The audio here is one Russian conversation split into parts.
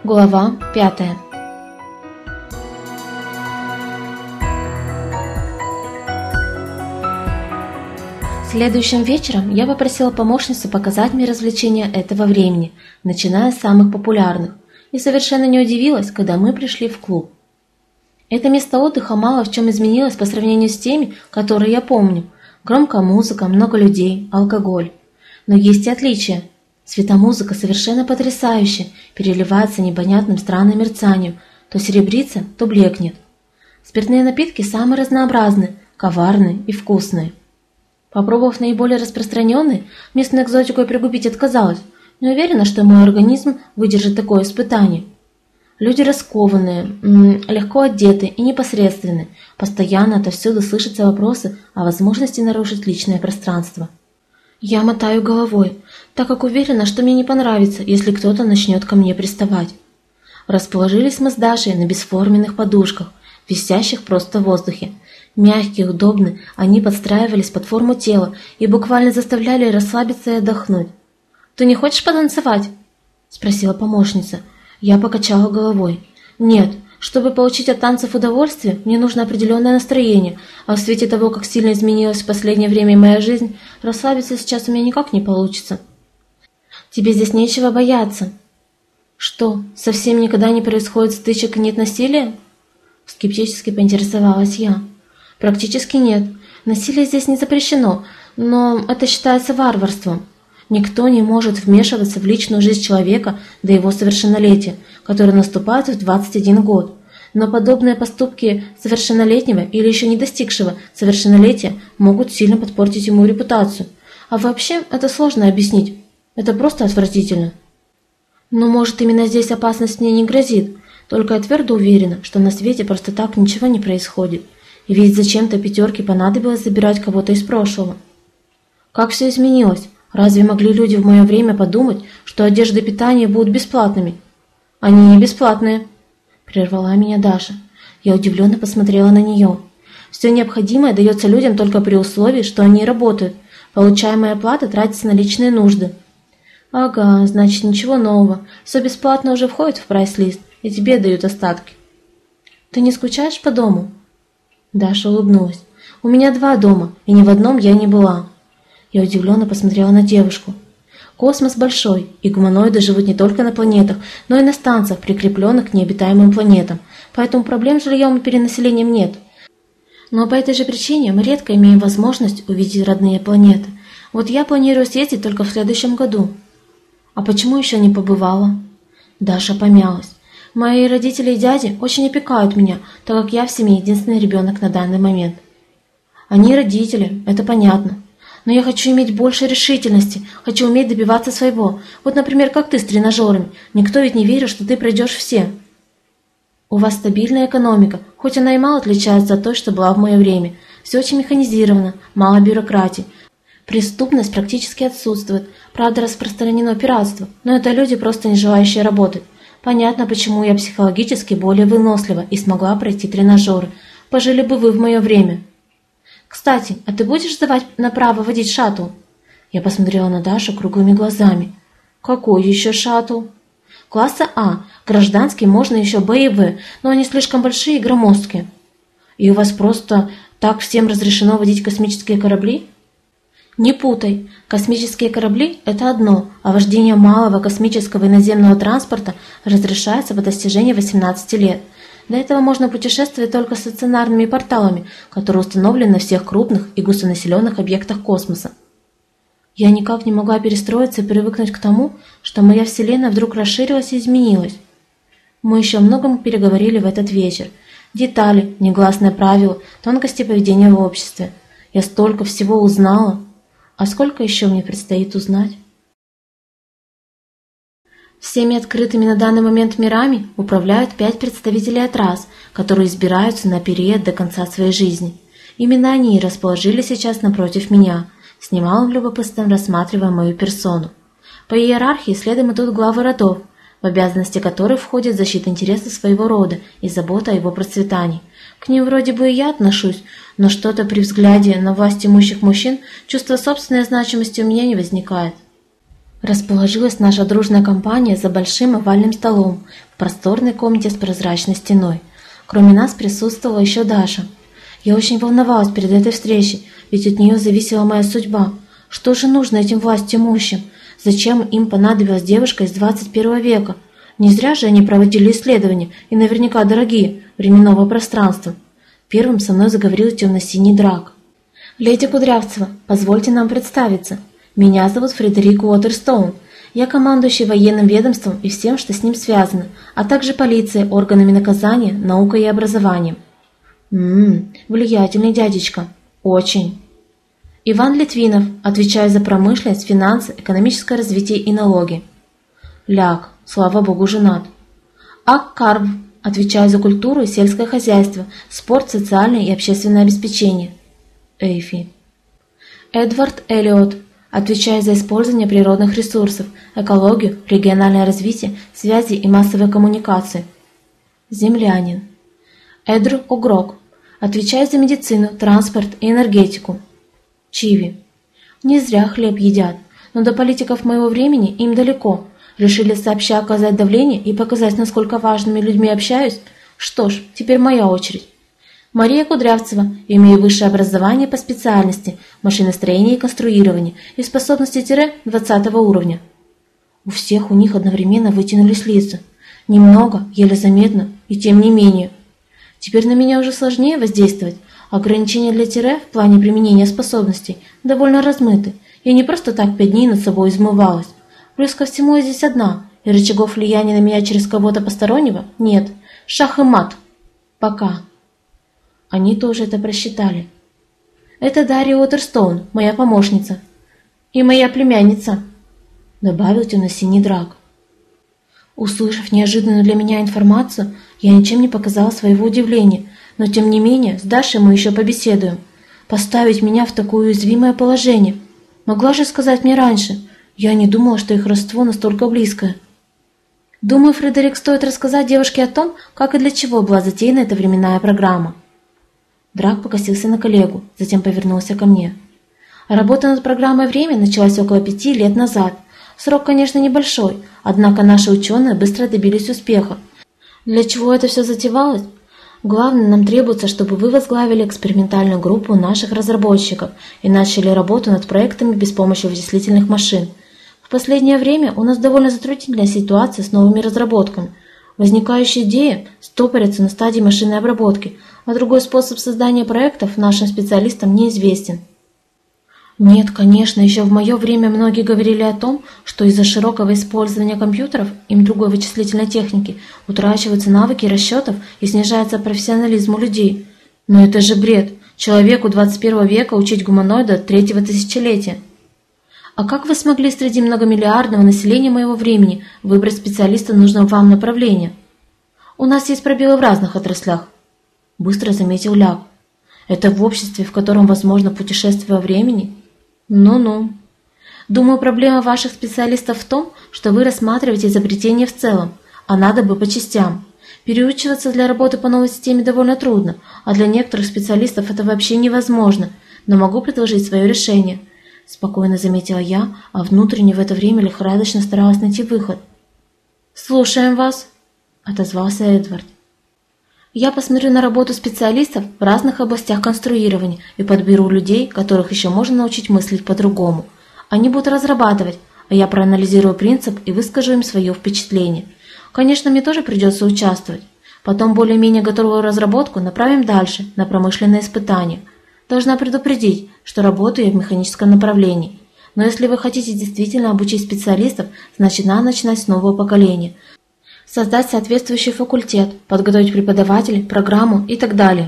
Глава 5. Следующим вечером я попросила помощницу показать мне развлечения этого времени, начиная с самых популярных, и совершенно не удивилась, когда мы пришли в клуб. Это место отдыха мало в чем изменилось по сравнению с теми, которые я помню. Громкая музыка, много людей, алкоголь. Но есть и отличия. Светомузыка совершенно потрясающая, переливается непонятным странным мерцанием, то серебрится, то блекнет. Спиртные напитки самые разнообразные, коварные и вкусные. Попробовав наиболее распространенные, местную экзотику я пригубить отказалась, не уверена, что мой организм выдержит такое испытание. Люди раскованные, легко одеты и непосредственны, постоянно отовсюду слышатся вопросы о возможности нарушить личное пространство. Я мотаю головой, так как уверена, что мне не понравится, если кто-то начнет ко мне приставать. Расположились мы с Дашей на бесформенных подушках, висящих просто в воздухе. Мягкие, удобные, они подстраивались под форму тела и буквально заставляли расслабиться и отдохнуть. «Ты не хочешь потанцевать?» – спросила помощница. Я покачала головой. «Нет, чтобы получить от танцев удовольствие, мне нужно определенное настроение, а в свете того, как сильно изменилась в последнее время моя жизнь, расслабиться сейчас у меня никак не получится». «Тебе здесь нечего бояться». «Что, совсем никогда не происходит стычек и нет насилия?» Скептически поинтересовалась я. «Практически нет. Насилие здесь не запрещено, но это считается варварством. Никто не может вмешиваться в личную жизнь человека до его совершеннолетия, которое наступает в 21 год. Но подобные поступки совершеннолетнего или еще не достигшего совершеннолетия могут сильно подпортить ему репутацию. А вообще это сложно объяснить. Это просто отвратительно». «Но может именно здесь опасность мне не грозит, только я твердо уверена, что на свете просто так ничего не происходит. И ведь зачем-то пятерке понадобилось забирать кого-то из прошлого. Как все изменилось? Разве могли люди в мое время подумать, что одежда и питание будут бесплатными?» «Они не бесплатные», – прервала меня Даша. Я удивленно посмотрела на нее. «Все необходимое дается людям только при условии, что они работают. Получаемая оплата тратится на личные нужды». «Ага, значит ничего нового. Все бесплатно уже входит в прайс-лист, и тебе дают остатки». «Ты не скучаешь по дому?» Даша улыбнулась. «У меня 2 дома, и ни в одном я не была». Я удивленно посмотрела на девушку. Космос большой, и гуманоиды живут не только на планетах, но и на станциях, прикрепленных к необитаемым планетам, поэтому проблем с жильем и перенаселением нет. Но по этой же причине мы редко имеем возможность увидеть родные планеты. Вот я планирую съездить только в следующем году. А почему еще не побывала? Даша помялась. Мои родители и дяди очень опекают меня, так как я в семье единственный ребенок на данный момент. Они родители, это понятно. Но я хочу иметь больше решительности, хочу уметь добиваться своего. Вот, например, как ты с тренажерами. Никто ведь не верит, что ты пройдешь все. У вас стабильная экономика, хоть она и мало отличается от той, что была в мое время. Все очень механизировано, мало бюрократии. Преступность практически отсутствует. Правда, распространено пиратство, но это люди, просто не желающие работать. Понятно, почему я психологически более вынослива и смогла пройти тренажеры. Пожили бы вы в мое время. Кстати, а ты будешь сдавать на право водить шаттл? Я посмотрела на Дашу круглыми глазами. Какой еще шаттл? Класса А. Гражданский можно еще Б и В, но они слишком большие и громоздкие. И у вас просто так всем разрешено водить космические корабли? Не путай. Космические корабли – это одно, а вождение малого космического и наземного транспорта разрешается по достижении 18 лет. До этого можно путешествовать только стационарными порталами, которые установлены на всех крупных и густонаселенных объектах космоса. Я никак не могла перестроиться и привыкнуть к тому, что моя Вселенная вдруг расширилась и изменилась. Мы еще о многом переговорили в этот вечер. Детали, негласные правила, тонкости поведения в обществе. Я столько всего узнала. А сколько еще мне предстоит узнать? Всеми открытыми на данный момент мирами управляют 5 представителей от рас, которые избираются на период до конца своей жизни. Именно они расположились сейчас напротив меня, с немалым любопытством рассматривая мою персону. По иерархии следом идут главы родов, в обязанности которых входит защита интересов своего рода и забота о его процветании. К ним вроде бы и я отношусь, но что-то при взгляде на власть имущих мужчин чувство собственной значимости у меня не возникает. Расположилась наша дружная компания за большим овальным столом в просторной комнате с прозрачной стеной. Кроме нас присутствовала еще Даша. Я очень волновалась перед этой встречей, ведь от нее зависела моя судьба. Что же нужно этим властимущим? Зачем им понадобилась девушка из 21 века? Не зря же они проводили исследования, и наверняка дорогие, временного пространства. Первым со мной заговорил темно-синий драк. «Леди Кудрявцева, позвольте нам представиться. Меня зовут Фредерик Уотерстоун. Я командующий военным ведомством и всем, что с ним связано, а также полицией, органами наказания, наукой и образованием». Влиятельный дядечка. Очень. Иван Литвинов, отвечаю за промышленность, финансы, экономическое развитие и налоги. Ляг, слава богу, женат. Ак Карв, отвечаю за культуру и сельское хозяйство, спорт, социальное и общественное обеспечение. Эйфи. Эдвард Эллиот, отвечаю за использование природных ресурсов, экологию, региональное развитие, связи и массовые коммуникации. Землянин. Эдру Угрок, отвечаю за медицину, транспорт и энергетику. Чиви. Не зря хлеб едят, но до политиков моего времени им далеко. Решили сообща оказать давление и показать, насколько важными людьми общаюсь? Что ж, теперь моя очередь. Мария Кудрявцева, имею высшее образование по специальности машиностроение и конструирование и способности тире 20 уровня. У них одновременно вытянулись лица. Немного, еле заметно, и тем не менее. Теперь на меня уже сложнее воздействовать. Ограничения для тире в плане применения способностей довольно размыты. Я не просто так 5 дней над собой измывалась. Плюс ко всему я здесь одна, и рычагов влияния на меня через кого-то постороннего нет. Шах и мат. Пока. Они тоже это просчитали. Это Дарья Уотерстоун, моя помощница. И моя племянница, добавил темно-синий драк. Услышав неожиданную для меня информацию, я ничем не показала своего удивления, но тем не менее с Дашей мы еще побеседуем. Поставить меня в такое уязвимое положение. Могла же сказать мне раньше. Я не думала, что их родство настолько близкое. Думаю, Фредерик, стоит рассказать девушке о том, как и для чего была затеяна эта временная программа. Драк покосился на коллегу, затем повернулся ко мне. Работа над программой «Время» началась около 5 лет назад. Срок, конечно, небольшой, однако наши ученые быстро добились успеха. Для чего это все затевалось? Главное, нам требуется, чтобы вы возглавили экспериментальную группу наших разработчиков и начали работу над проектами без помощи вычислительных машин. В последнее время у нас довольно затруднительная ситуация с новыми разработками. Возникающие идеи стопорятся на стадии машинной обработки, а другой способ создания проектов нашим специалистам неизвестен. Нет, конечно, еще в мое время многие говорили о том, что из-за широкого использования компьютеров и другой вычислительной техники утрачиваются навыки расчетов и снижается профессионализм у людей. Но это же бред. Человеку 21 века учить гуманоида 3-го тысячелетия. А как вы смогли среди многомиллиардного населения моего времени выбрать специалиста нужного вам направления? У нас есть пробелы в разных отраслях, быстро заметил Ляг. Это в обществе, в котором возможно путешествие во времени? Ну-ну. Думаю, проблема ваших специалистов в том, что вы рассматриваете изобретение в целом, а надо бы по частям. Переучиваться для работы по новой системе довольно трудно, а для некоторых специалистов это вообще невозможно, но могу предложить свое решение. Спокойно заметила я, а внутренне в это время лихорадочно старалась найти выход. «Слушаем вас», — отозвался Эдвард. «Я посмотрю на работу специалистов в разных областях конструирования и подберу людей, которых еще можно научить мыслить по-другому. Они будут разрабатывать, а я проанализирую принцип и выскажу им свое впечатление. Конечно, мне тоже придется участвовать. Потом более-менее готовую разработку направим дальше, на промышленные испытания. Должна предупредить, что работаю я в механическом направлении. Но если вы хотите действительно обучить специалистов, значит надо начинать с нового поколения. Создать соответствующий факультет, подготовить преподавателей, программу и так далее.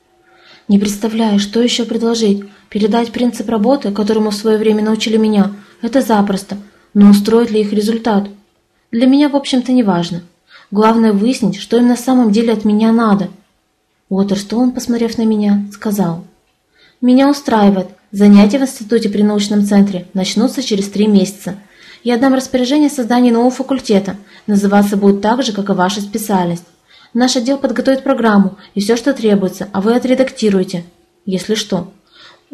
Не представляю, что еще предложить. Передать принцип работы, которому в свое время научили меня, это запросто, но устроит ли их результат? Для меня, в общем-то, не важно. Главное выяснить, что им на самом деле от меня надо. Уотерстоун, посмотрев на меня, сказал: «Меня устраивает. Занятия в институте при научном центре начнутся через 3 месяца. Я отдам распоряжение о создании нового факультета. Называться будет так же, как и ваша специальность. Наш отдел подготовит программу и все, что требуется, а вы отредактируете, если что.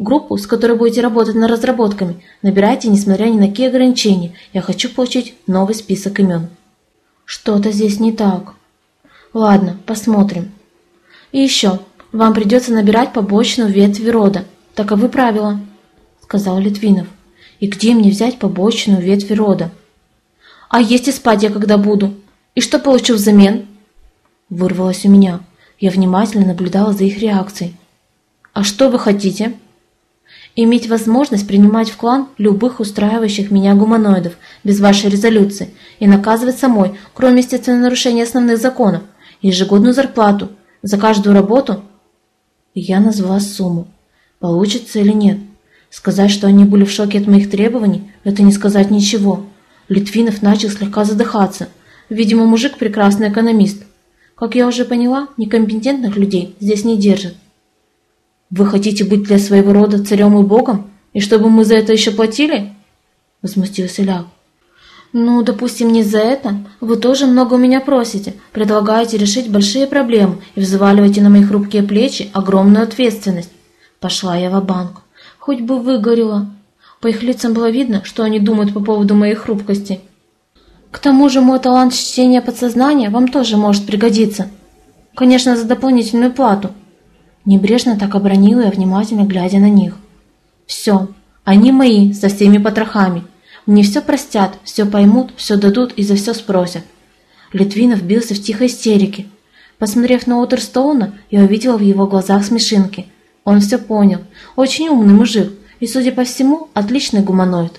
Группу, с которой будете работать над разработками, набирайте, несмотря ни на какие ограничения. Я хочу получить новый список имен». «Что-то здесь не так». «Ладно, посмотрим. И еще, вам придется набирать побочную ветвь рода. Таковы правила», — сказал Литвинов. «И где мне взять побочную ветвь рода?» «А есть и спать я когда буду. И что получу взамен?» Вырвалось у меня. Я внимательно наблюдала за их реакцией. «А что вы хотите?» «Иметь возможность принимать в клан любых устраивающих меня гуманоидов без вашей резолюции и наказывать самой, кроме, естественно, нарушения основных законов, ежегодную зарплату за каждую работу». Я назвала сумму. Получится или нет? Сказать, что они были в шоке от моих требований, это не сказать ничего. Литвинов начал слегка задыхаться. Видимо, мужик прекрасный экономист. Как я уже поняла, некомпетентных людей здесь не держат. «Вы хотите быть для своего рода царем и богом? И чтобы мы за это еще платили?» Возмутился Ляг. «Ну, допустим, не за это. Вы тоже много у меня просите, предлагаете решить большие проблемы и взваливаете на мои хрупкие плечи огромную ответственность». Пошла я ва-банк. Хоть бы выгорела. По их лицам было видно, что они думают по поводу моей хрупкости. «К тому же мой талант чтения подсознания вам тоже может пригодиться. Конечно, за дополнительную плату». Небрежно так обронила я, внимательно глядя на них. «Все, они мои, со всеми потрохами. Мне все простят, все поймут, все дадут и за все спросят». Литвинов бился в тихой истерике. Посмотрев на Уотерстоуна, я увидела в его глазах смешинки. Он все понял. Очень умный мужик и, судя по всему, отличный гуманоид.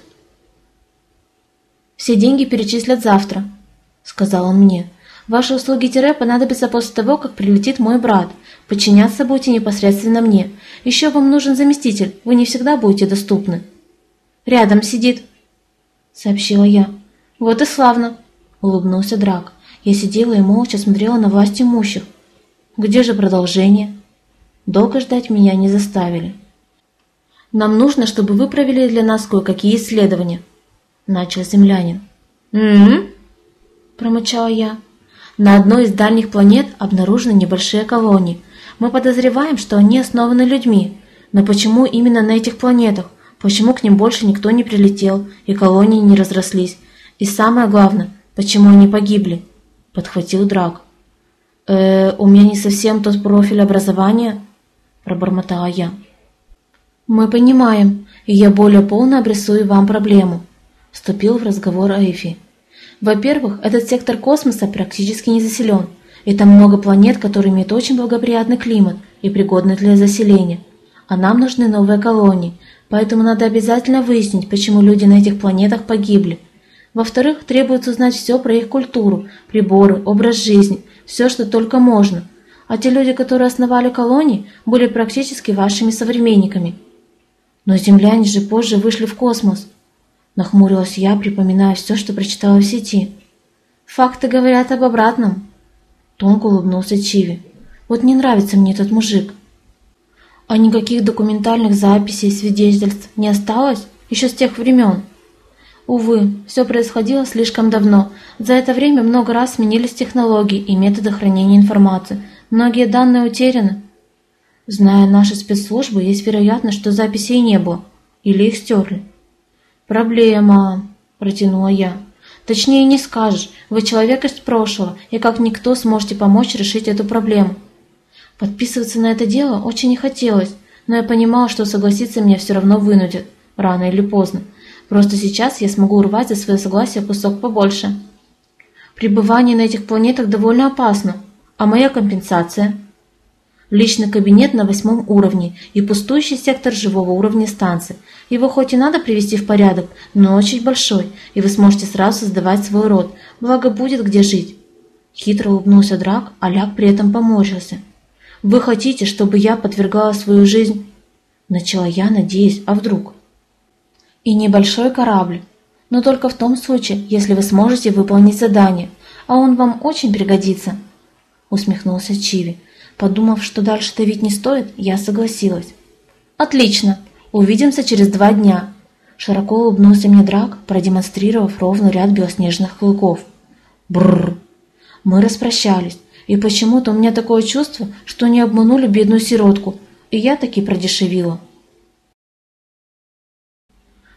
«Все деньги перечислят завтра», — сказал он мне. «Ваши услуги тире понадобятся после того, как прилетит мой брат. Подчиняться будете непосредственно мне. Еще вам нужен заместитель, вы не всегда будете доступны». «Рядом сидит», — сообщила я. «Вот и славно», — улыбнулся Драк. Я сидела и молча смотрела на власть имущих. «Где же продолжение?» Долго ждать меня не заставили. «Нам нужно, чтобы вы провели для нас кое-какие исследования», — начал землянин. Промычала я. «На одной из дальних планет обнаружены небольшие колонии. Мы подозреваем, что они основаны людьми. Но почему именно на этих планетах? Почему к ним больше никто не прилетел, и колонии не разрослись? И самое главное, почему они погибли?» — подхватил Драк. «У меня не совсем тот профиль образования», — пробормотала я. «Мы понимаем, и я более полно обрисую вам проблему», — вступил в разговор Эйфи. «Во-первых, этот сектор космоса практически не заселен, и там много планет, которые имеют очень благоприятный климат и пригодны для заселения. А нам нужны новые колонии, поэтому надо обязательно выяснить, почему люди на этих планетах погибли. Во-вторых, требуется узнать все про их культуру, приборы, образ жизни, все, что только можно. А те люди, которые основали колонии, были практически вашими современниками». «Но земляне же позже вышли в космос», — нахмурилась я, припоминая все, что прочитала в сети. «Факты говорят об обратном», — тонко улыбнулся Чиви. «Вот не нравится мне этот мужик». «А никаких документальных записей и свидетельств не осталось еще с тех времен?» «Увы, все происходило слишком давно. За это время много раз сменились технологии и методы хранения информации. Многие данные утеряны». «Зная наши спецслужбы, есть вероятность, что записей не было. Или их стерли». «Проблема», – протянула я. «Точнее не скажешь. Вы человек из прошлого, и как никто сможете помочь решить эту проблему». Подписываться на это дело очень не хотелось, но я понимала, что согласиться меня все равно вынудят, рано или поздно. Просто сейчас я смогу урвать за свое согласие кусок побольше. «Пребывание на этих планетах довольно опасно. А моя компенсация?» «Личный кабинет на 8 уровне и пустующий сектор живого уровня станции. Его хоть и надо привести в порядок, но очень большой, и вы сможете сразу создавать свой род, благо будет где жить». Хитро улыбнулся Драк, а Ляг при этом поморщился. «Вы хотите, чтобы я подвергала свою жизнь?» Начала я, надеясь, а вдруг? «И небольшой корабль, но только в том случае, если вы сможете выполнить задание, а он вам очень пригодится», усмехнулся Чиви. Подумав, что дальше давить не стоит, я согласилась. «Отлично! Увидимся через 2 дня!» Широко улыбнулся мне Драк, продемонстрировав ровный ряд белоснежных клыков. Бррр! Мы распрощались, и почему-то у меня такое чувство, что не обманули бедную сиротку, и я таки продешевила.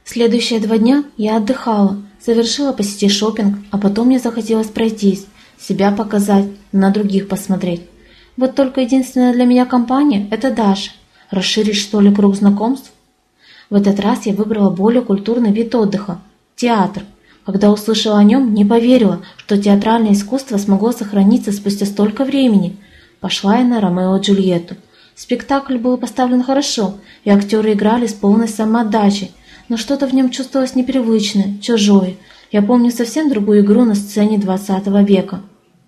Следующие 2 дня я отдыхала, совершила по сети шопинг, а потом мне захотелось пройтись, себя показать, на других посмотреть. Вот только единственная для меня компания – это Даша. Расширить, что ли, круг знакомств? В этот раз я выбрала более культурный вид отдыха – театр. Когда услышала о нем, не поверила, что театральное искусство смогло сохраниться спустя столько времени. Пошла я на «Ромео и Джульетту». Спектакль был поставлен хорошо, и актеры играли с полной самоотдачей, но что-то в нем чувствовалось непривычное, чужое. Я помню совсем другую игру на сцене 20 века.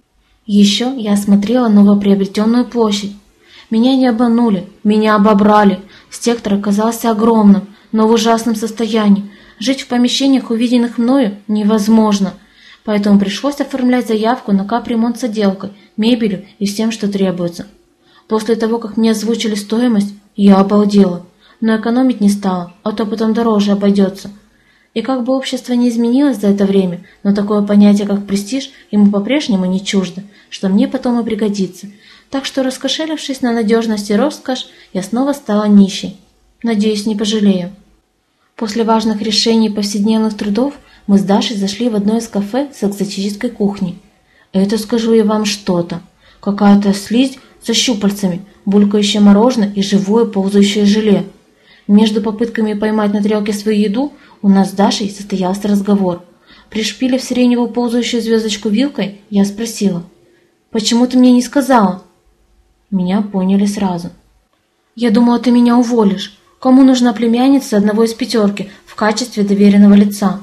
Еще я осмотрела новоприобретенную площадь. Меня не обманули, меня обобрали. Сектор оказался огромным, но в ужасном состоянии. Жить в помещениях, увиденных мною, невозможно. Поэтому пришлось оформлять заявку на капремонт с отделкой, мебелью и всем, что требуется. После того, как мне озвучили стоимость, я обалдела. Но экономить не стала, а то потом дороже обойдется. И как бы общество не изменилось за это время, но такое понятие, как престиж, ему по-прежнему не чуждо, что мне потом и пригодится. Так что, раскошелившись на надежность и роскошь, я снова стала нищей. Надеюсь, не пожалею. После важных решений повседневных трудов мы с Дашей зашли в одно из кафе с экзотической кухней. Это, скажу я вам, что-то. Какая-то слизь со щупальцами, булькающее мороженое и живое ползающее желе. Между попытками поймать на тарелке свою еду у нас с Дашей состоялся разговор. Пришпилив сиреневую ползающую звездочку вилкой, я спросила: «Почему ты мне не сказала?» Меня поняли сразу. «Я думала, ты меня уволишь. Кому нужна племянница одного из 5 в качестве доверенного лица?»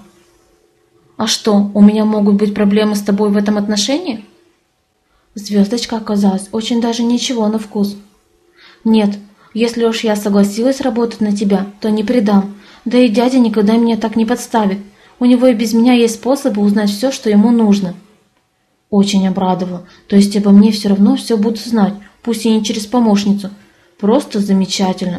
«А что, у меня могут быть проблемы с тобой в этом отношении?» Звездочка оказалась очень даже ничего на вкус. «Нет, если уж я согласилась работать на тебя, то не предам. Да и дядя никогда меня так не подставит. У него и без меня есть способы узнать все, что ему нужно». Очень обрадовала. То есть обо мне все равно все будут знать, пусть и не через помощницу. Просто замечательно.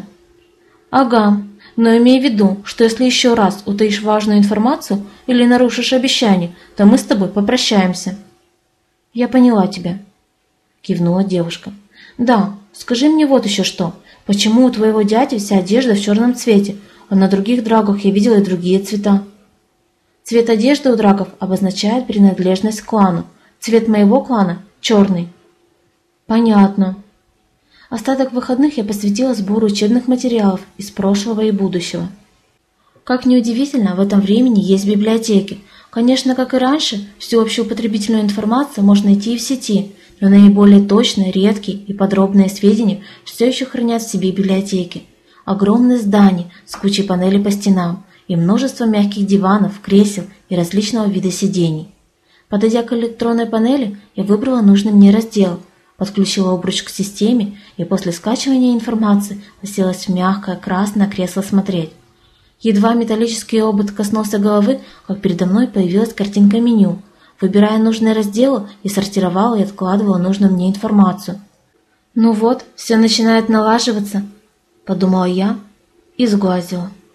«Ага, но имей в виду, что если еще раз утаишь важную информацию или нарушишь обещание, то мы с тобой попрощаемся». «Я поняла тебя», — кивнула девушка. «Да, скажи мне вот еще что. Почему у твоего дяди вся одежда в черном цвете, а на других драгах я видела и другие цвета?» «Цвет одежды у драгов обозначает принадлежность к клану. Цвет моего клана – черный». «Понятно». Остаток выходных я посвятила сбору учебных материалов из прошлого и будущего. Как ни удивительно, в этом времени есть библиотеки. Конечно, как и раньше, всю общеупотребительную информацию можно найти и в сети, но наиболее точные, редкие и подробные сведения все еще хранят в себе библиотеки. Огромное здание с кучей панелей по стенам и множество мягких диванов, кресел и различного вида сидений. Подойдя к электронной панели, я выбрала нужный мне раздел, подключила обруч к системе и после скачивания информации уселась в мягкое красное кресло смотреть. Едва металлический обод коснулся головы, как передо мной появилась картинка меню. Выбирая нужные разделы, я сортировала и откладывала нужную мне информацию. «Ну вот, все начинает налаживаться», – подумала я и сглазила.